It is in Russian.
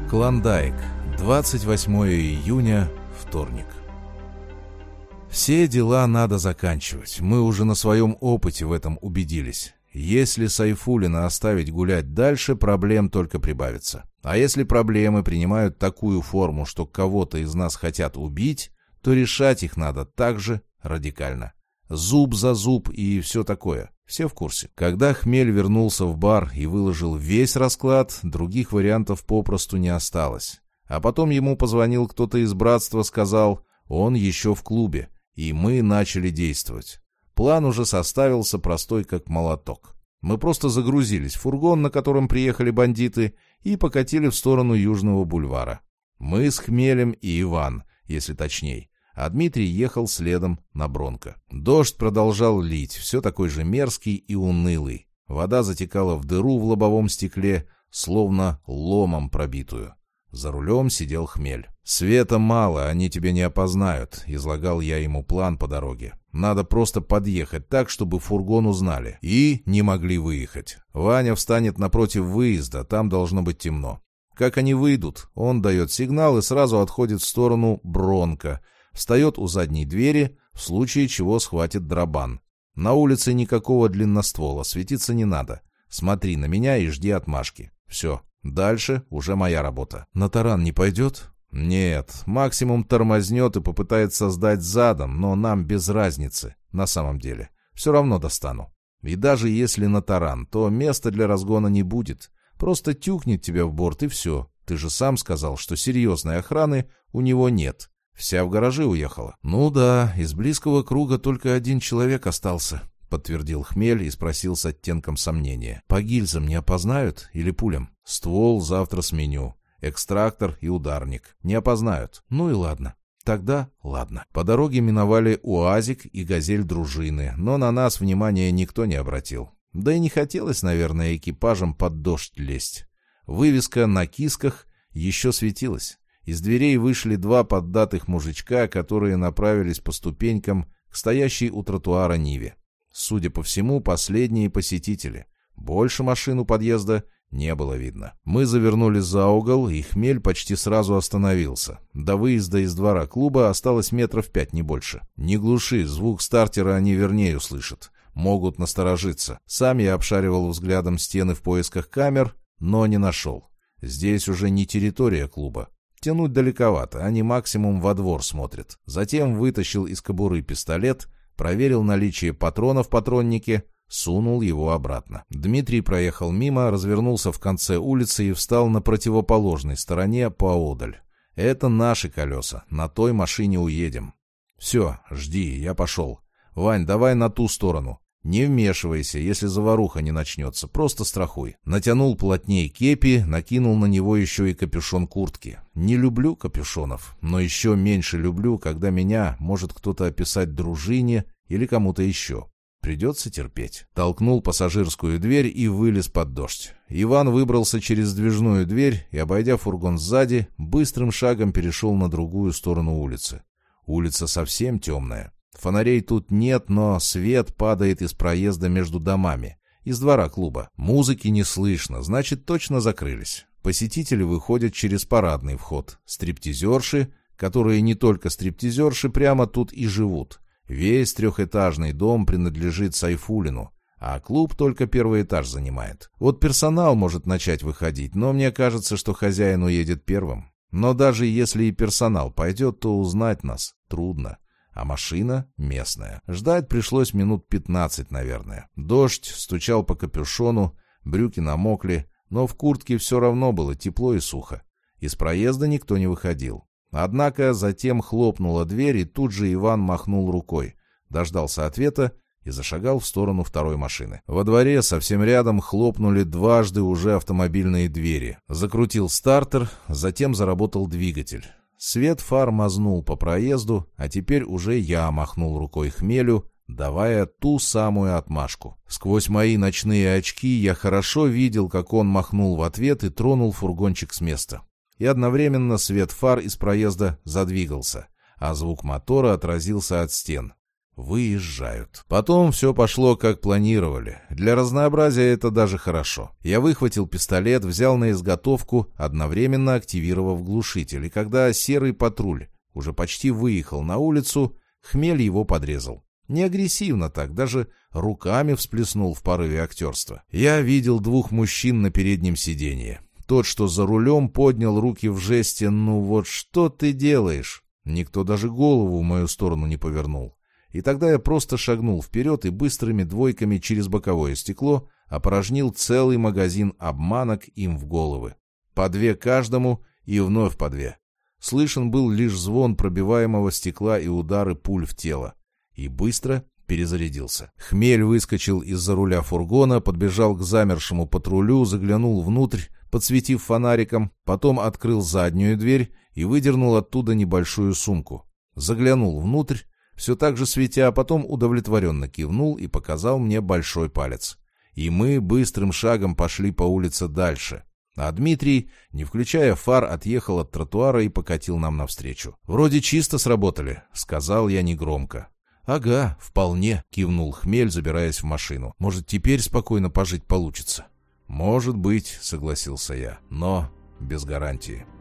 Клондайк, 28 июня, вторник. Все дела надо заканчивать. Мы уже на своем опыте в этом убедились. Если Сайфуллина оставить гулять дальше, проблем только прибавится. А если проблемы принимают такую форму, что кого-то из нас хотят убить, то решать их надо так же радикально. Зуб за зуб и все такое. Все в курсе. Когда Хмель вернулся в бар и выложил весь расклад, других вариантов попросту не осталось. А потом ему позвонил кто-то из братства, сказал, он еще в клубе, и мы начали действовать. План уже составился простой как молоток. Мы просто загрузились в фургон, на котором приехали бандиты, и покатили в сторону Южного бульвара. Мы с Хмелем и Иван, если точней. А Дмитрий ехал следом на Бронко. Дождь продолжал лить, все такой же мерзкий и унылый. Вода затекала в дыру в лобовом стекле, словно ломом пробитую. За рулем сидел Хмель. «Света мало, они тебя не опознают», — излагал я ему план по дороге. «Надо просто подъехать так, чтобы фургон узнали. И не могли выехать. Ваня встанет напротив выезда, там должно быть темно. Как они выйдут, он дает сигнал и сразу отходит в сторону Бронко. Встает у задней двери, в случае чего схватит дробан. На улице никакого длинноствола, светиться не надо. Смотри на меня и жди отмашки. Все, дальше уже моя работа». «На таран не пойдет?» «Нет, максимум тормознет и попытается сдать задом, но нам без разницы, на самом деле. Все равно достану. И даже если на таран, то места для разгона не будет. Просто тюкнет тебя в борт и все. Ты же сам сказал, что серьезной охраны у него нет. Вся в гаражи уехала». «Ну да, из близкого круга только один человек остался», — подтвердил Хмель и спросил с оттенком сомнения. «По гильзам не опознают или пулям?» «Ствол завтра сменю. Экстрактор и ударник. Не опознают». «Ну и ладно. Тогда ладно». По дороге миновали УАЗик и «Газель» дружины, но на нас внимания никто не обратил. Да и не хотелось, наверное, экипажам под дождь лезть. Вывеска на кисках еще светилась. Из дверей вышли два поддатых мужичка, которые направились по ступенькам к стоящей у тротуара Ниве. Судя по всему, последние посетители. Больше машин у подъезда не было видно. Мы завернули за угол, и Хмель почти сразу остановился. До выезда из двора клуба осталось метров 5, не больше. «Не глуши, звук стартера они вернее услышат. Могут насторожиться». Сам я обшаривал взглядом стены в поисках камер, но не нашел. Здесь уже не территория клуба. Тянуть далековато, они максимум во двор смотрят. Затем вытащил из кобуры пистолет, проверил наличие патронов в патроннике, сунул его обратно. Дмитрий проехал мимо, развернулся в конце улицы и встал на противоположной стороне поодаль. «Это наши колеса, на той машине уедем». «Все, жди, я пошел. Вань, давай на ту сторону. Не вмешивайся, если заваруха не начнется, просто страхуй». Натянул плотнее кепи, накинул на него еще и капюшон куртки. Не люблю капюшонов, но еще меньше люблю, когда меня может кто-то описать дружине или кому-то еще. Придется терпеть. Толкнул пассажирскую дверь и вылез под дождь. Иван выбрался через сдвижную дверь и, обойдя фургон сзади, быстрым шагом перешел на другую сторону улицы. Улица совсем темная. Фонарей тут нет, но свет падает из проезда между домами, из двора клуба. Музыки не слышно, значит, точно закрылись. Посетители выходят через парадный вход. Стриптизерши, которые не только стриптизерши, прямо тут и живут. Весь трехэтажный дом принадлежит Сайфуллину, а клуб только первый этаж занимает. Вот персонал может начать выходить, но мне кажется, что хозяин уедет первым. Но даже если и персонал пойдет, то узнать нас трудно. А машина местная. Ждать пришлось минут 15, наверное. Дождь стучал по капюшону, брюки намокли, но в куртке все равно было тепло и сухо. Из проезда никто не выходил. Однако затем хлопнула дверь, и тут же Иван махнул рукой, дождался ответа и зашагал в сторону второй машины. Во дворе совсем рядом хлопнули дважды уже автомобильные двери. Закрутил стартер, затем заработал двигатель. Свет фар мазнул по проезду, а теперь уже я махнул рукой Хмелю, давая ту самую отмашку. Сквозь мои ночные очки я хорошо видел, как он махнул в ответ и тронул фургончик с места. И одновременно свет фар из проезда задвигался, а звук мотора отразился от стен. Выезжают. Потом все пошло, как планировали. Для разнообразия это даже хорошо. Я выхватил пистолет, взял на изготовку, одновременно активировав глушитель. И когда серый патруль уже почти выехал на улицу, Хмель его подрезал. Не агрессивно так, даже руками всплеснул в порыве актерства. Я видел двух мужчин на переднем сиденье. Тот, что за рулем, поднял руки в жесте «Ну вот что ты делаешь?». Никто даже голову в мою сторону не повернул. И тогда я просто шагнул вперед и быстрыми двойками через боковое стекло опорожнил целый магазин обманок им в головы. По 2 каждому и вновь по 2. Слышен был лишь звон пробиваемого стекла и удары пуль в тело. И быстро перезарядился. Хмель выскочил из-за руля фургона, подбежал к замершему патрулю, заглянул внутрь, подсветив фонариком, потом открыл заднюю дверь и выдернул оттуда небольшую сумку. Заглянул внутрь, все так же светя, а потом удовлетворенно кивнул и показал мне большой палец. И мы быстрым шагом пошли по улице дальше. А Дмитрий, не включая фар, отъехал от тротуара и покатил нам навстречу. «Вроде чисто сработали», — сказал я негромко. «Ага, вполне», — кивнул Хмель, забираясь в машину. «Может, теперь спокойно пожить получится?» «Может быть», — согласился я, — «но без гарантии».